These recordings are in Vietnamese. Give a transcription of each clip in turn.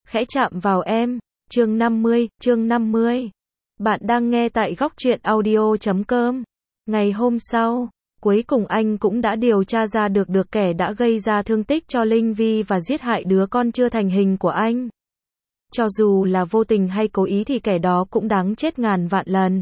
khẽ chạm vào em. Chương 50. Bạn đang nghe tại góc truyện audio.com. Ngày hôm sau, cuối cùng anh cũng đã điều tra ra được kẻ đã gây ra thương tích cho Linh Vi và giết hại đứa con chưa thành hình của anh. Cho dù là vô tình hay cố ý thì kẻ đó cũng đáng chết ngàn vạn lần.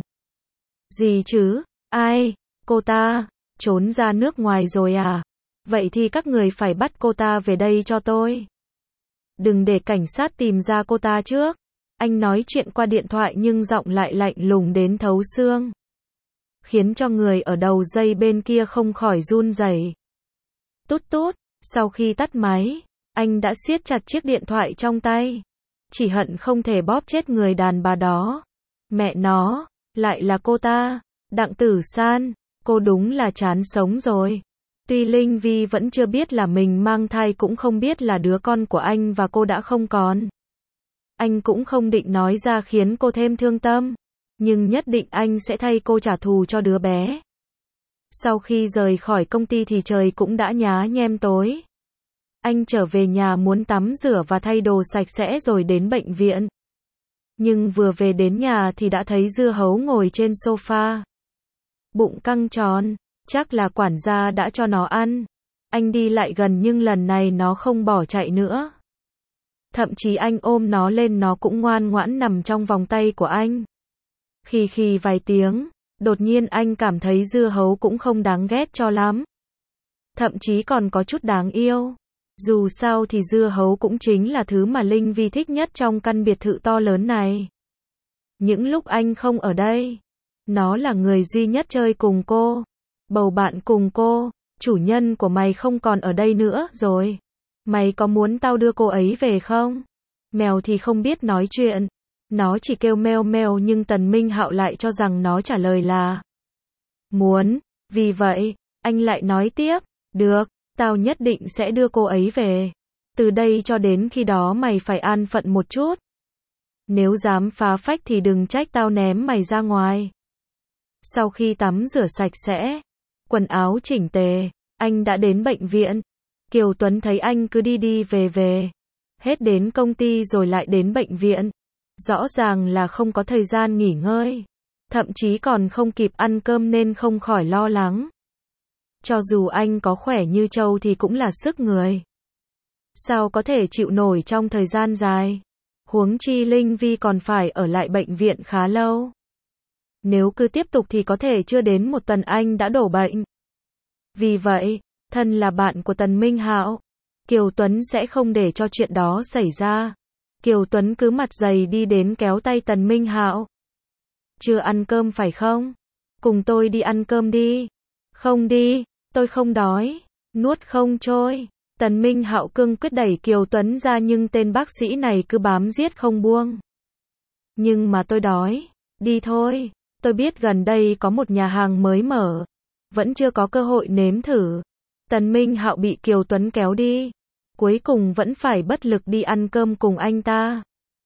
Gì chứ? Ai? Cô ta? Trốn ra nước ngoài rồi à? Vậy thì các người phải bắt cô ta về đây cho tôi. Đừng để cảnh sát tìm ra cô ta trước. Anh nói chuyện qua điện thoại nhưng giọng lại lạnh lùng đến thấu xương, khiến cho người ở đầu dây bên kia không khỏi run rẩy. Tút tút, sau khi tắt máy, anh đã siết chặt chiếc điện thoại trong tay. Chỉ hận không thể bóp chết người đàn bà đó. Mẹ nó, lại là cô ta, Đặng Tử San, cô đúng là chán sống rồi. Tuy Linh Vi vẫn chưa biết là mình mang thai, cũng không biết là đứa con của anh và cô đã không còn. Anh cũng không định nói ra khiến cô thêm thương tâm, nhưng nhất định anh sẽ thay cô trả thù cho đứa bé. Sau khi rời khỏi công ty thì trời cũng đã nhá nhem tối. Anh trở về nhà muốn tắm rửa và thay đồ sạch sẽ rồi đến bệnh viện. Nhưng vừa về đến nhà thì đã thấy Dưa Hấu ngồi trên sofa. Bụng căng tròn, chắc là quản gia đã cho nó ăn. Anh đi lại gần nhưng lần này nó không bỏ chạy nữa. Thậm chí anh ôm nó lên, nó cũng ngoan ngoãn nằm trong vòng tay của anh. Khì vài tiếng, đột nhiên anh cảm thấy Dưa Hấu cũng không đáng ghét cho lắm. Thậm chí còn có chút đáng yêu. Dù sao thì Dưa Hấu cũng chính là thứ mà Linh Vi thích nhất trong căn biệt thự to lớn này. Những lúc anh không ở đây, nó là người duy nhất chơi cùng cô, bầu bạn cùng cô. Chủ nhân của mày không còn ở đây nữa rồi. Mày có muốn tao đưa cô ấy về không? Mèo thì không biết nói chuyện. Nó chỉ kêu meo meo, nhưng Tần Minh Hạo lại cho rằng nó trả lời là muốn. Vì vậy, anh lại nói tiếp, được, tao nhất định sẽ đưa cô ấy về. Từ đây cho đến khi đó mày phải an phận một chút. Nếu dám phá phách thì đừng trách tao ném mày ra ngoài. Sau khi tắm rửa sạch sẽ, quần áo chỉnh tề, anh đã đến bệnh viện. Kiều Tuấn thấy anh cứ đi về, hết đến công ty rồi lại đến bệnh viện. Rõ ràng là không có thời gian nghỉ ngơi, thậm chí còn không kịp ăn cơm nên không khỏi lo lắng. Cho dù anh có khỏe như trâu thì cũng là sức người. Sao có thể chịu nổi trong thời gian dài? Huống chi Linh Vi còn phải ở lại bệnh viện khá lâu. Nếu cứ tiếp tục thì có thể chưa đến một tuần anh đã đổ bệnh. Vì vậy, thân là bạn của Tần Minh Hạo, Kiều Tuấn sẽ không để cho chuyện đó xảy ra. Kiều Tuấn cứ mặt dày đi đến kéo tay Tần Minh Hạo. Chưa ăn cơm phải không? Cùng tôi đi ăn cơm đi. Không đi, tôi không đói. Nuốt không trôi. Tần Minh Hạo cương quyết đẩy Kiều Tuấn ra nhưng tên bác sĩ này cứ bám giết không buông. Nhưng mà tôi đói. Đi thôi. Tôi biết gần đây có một nhà hàng mới mở. Vẫn chưa có cơ hội nếm thử. Tần Minh Hạo bị Kiều Tuấn kéo đi. Cuối cùng vẫn phải bất lực đi ăn cơm cùng anh ta.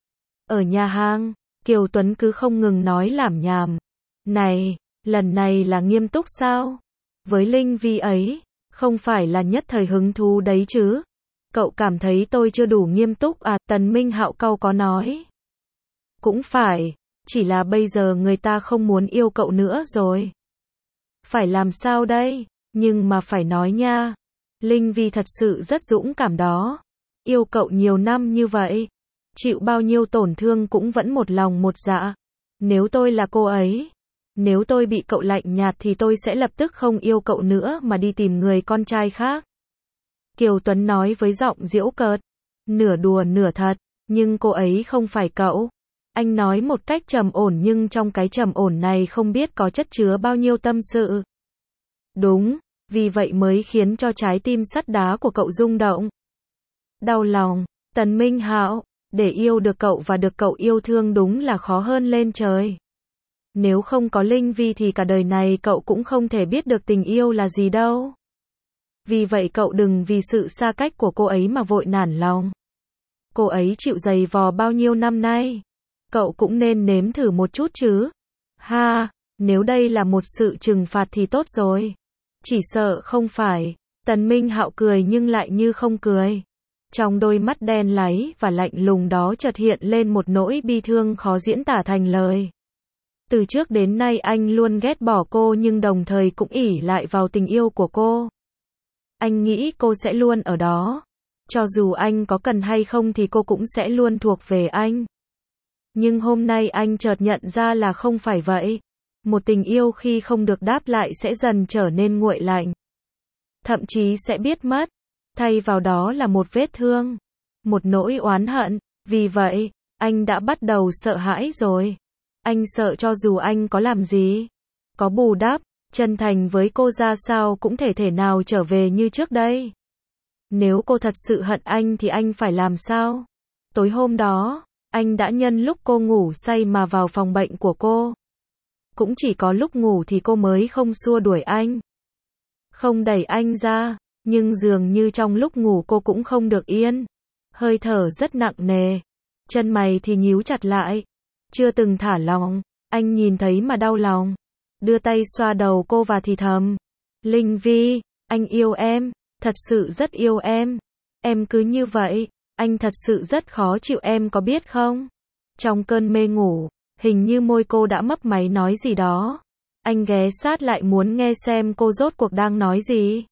Ở nhà hàng, Kiều Tuấn cứ không ngừng nói lảm nhảm. Này, lần này là nghiêm túc sao? Với Linh Vi ấy, không phải là nhất thời hứng thú đấy chứ? Cậu cảm thấy tôi chưa đủ nghiêm túc à? Tần Minh Hạo cau có nói. Cũng phải, chỉ là bây giờ người ta không muốn yêu cậu nữa rồi. Phải làm sao đây? Nhưng mà phải nói nha. Linh Vi thật sự rất dũng cảm đó. Yêu cậu nhiều năm như vậy. Chịu bao nhiêu tổn thương cũng vẫn một lòng một dạ. Nếu tôi là cô ấy, nếu tôi bị cậu lạnh nhạt thì tôi sẽ lập tức không yêu cậu nữa mà đi tìm người con trai khác. Kiều Tuấn nói với giọng giễu cợt, nửa đùa nửa thật, nhưng cô ấy không phải cậu. Anh nói một cách trầm ổn nhưng trong cái trầm ổn này không biết có chất chứa bao nhiêu tâm sự. Đúng, vì vậy mới khiến cho trái tim sắt đá của cậu rung động. Đau lòng, Tần Minh Hạo, để yêu được cậu và được cậu yêu thương đúng là khó hơn lên trời. Nếu không có Linh Vi thì cả đời này cậu cũng không thể biết được tình yêu là gì đâu. Vì vậy cậu đừng vì sự xa cách của cô ấy mà vội nản lòng. Cô ấy chịu giày vò bao nhiêu năm nay. Cậu cũng nên nếm thử một chút chứ. Ha, nếu đây là một sự trừng phạt thì tốt rồi. Chỉ sợ không phải. Tần Minh Hạo cười nhưng lại như không cười. Trong đôi mắt đen láy và lạnh lùng đó chợt hiện lên một nỗi bi thương khó diễn tả thành lời. Từ trước đến nay anh luôn ghét bỏ cô nhưng đồng thời cũng ỷ lại vào tình yêu của cô. Anh nghĩ cô sẽ luôn ở đó. Cho dù anh có cần hay không thì cô cũng sẽ luôn thuộc về anh. Nhưng hôm nay anh chợt nhận ra là không phải vậy. Một tình yêu khi không được đáp lại sẽ dần trở nên nguội lạnh. Thậm chí sẽ biết mất. Thay vào đó là một vết thương. Một nỗi oán hận. Vì vậy, anh đã bắt đầu sợ hãi rồi. Anh sợ cho dù anh có làm gì, có bù đắp, chân thành với cô ra sao cũng thể nào trở về như trước đây. Nếu cô thật sự hận anh thì anh phải làm sao? Tối hôm đó, anh đã nhân lúc cô ngủ say mà vào phòng bệnh của cô. Cũng chỉ có lúc ngủ thì cô mới không xua đuổi anh. Không đẩy anh ra, nhưng dường như trong lúc ngủ cô cũng không được yên. Hơi thở rất nặng nề. Chân mày thì nhíu chặt lại. Chưa từng thả lỏng, anh nhìn thấy mà đau lòng. Đưa tay xoa đầu cô và thì thầm. Linh Vi, anh yêu em, thật sự rất yêu em. Em cứ như vậy, anh thật sự rất khó chịu em có biết không? Trong cơn mê ngủ, hình như môi cô đã mấp máy nói gì đó. Anh ghé sát lại muốn nghe xem cô rốt cuộc đang nói gì.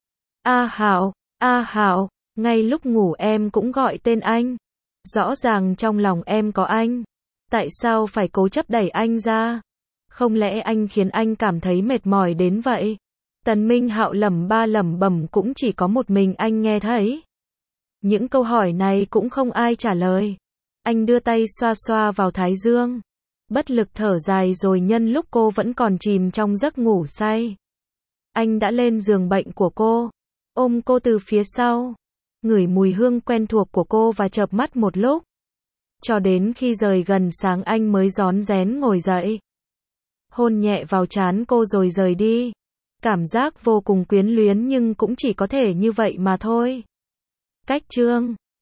A Hạo, ngay lúc ngủ em cũng gọi tên anh. Rõ ràng trong lòng em có anh. Tại sao phải cố chấp đẩy anh ra? Không lẽ anh khiến anh cảm thấy mệt mỏi đến vậy? Tần Minh Hạo lẩm bẩm cũng chỉ có một mình anh nghe thấy. Những câu hỏi này cũng không ai trả lời. Anh đưa tay xoa xoa vào thái dương. Bất lực thở dài rồi nhân lúc cô vẫn còn chìm trong giấc ngủ say. Anh đã lên giường bệnh của cô. Ôm cô từ phía sau. Ngửi mùi hương quen thuộc của cô và chợp mắt một lúc. Cho đến khi rời gần sáng anh mới rón rén ngồi dậy. Hôn nhẹ vào trán cô rồi rời đi. Cảm giác vô cùng quyến luyến nhưng cũng chỉ có thể như vậy mà thôi. Cách chương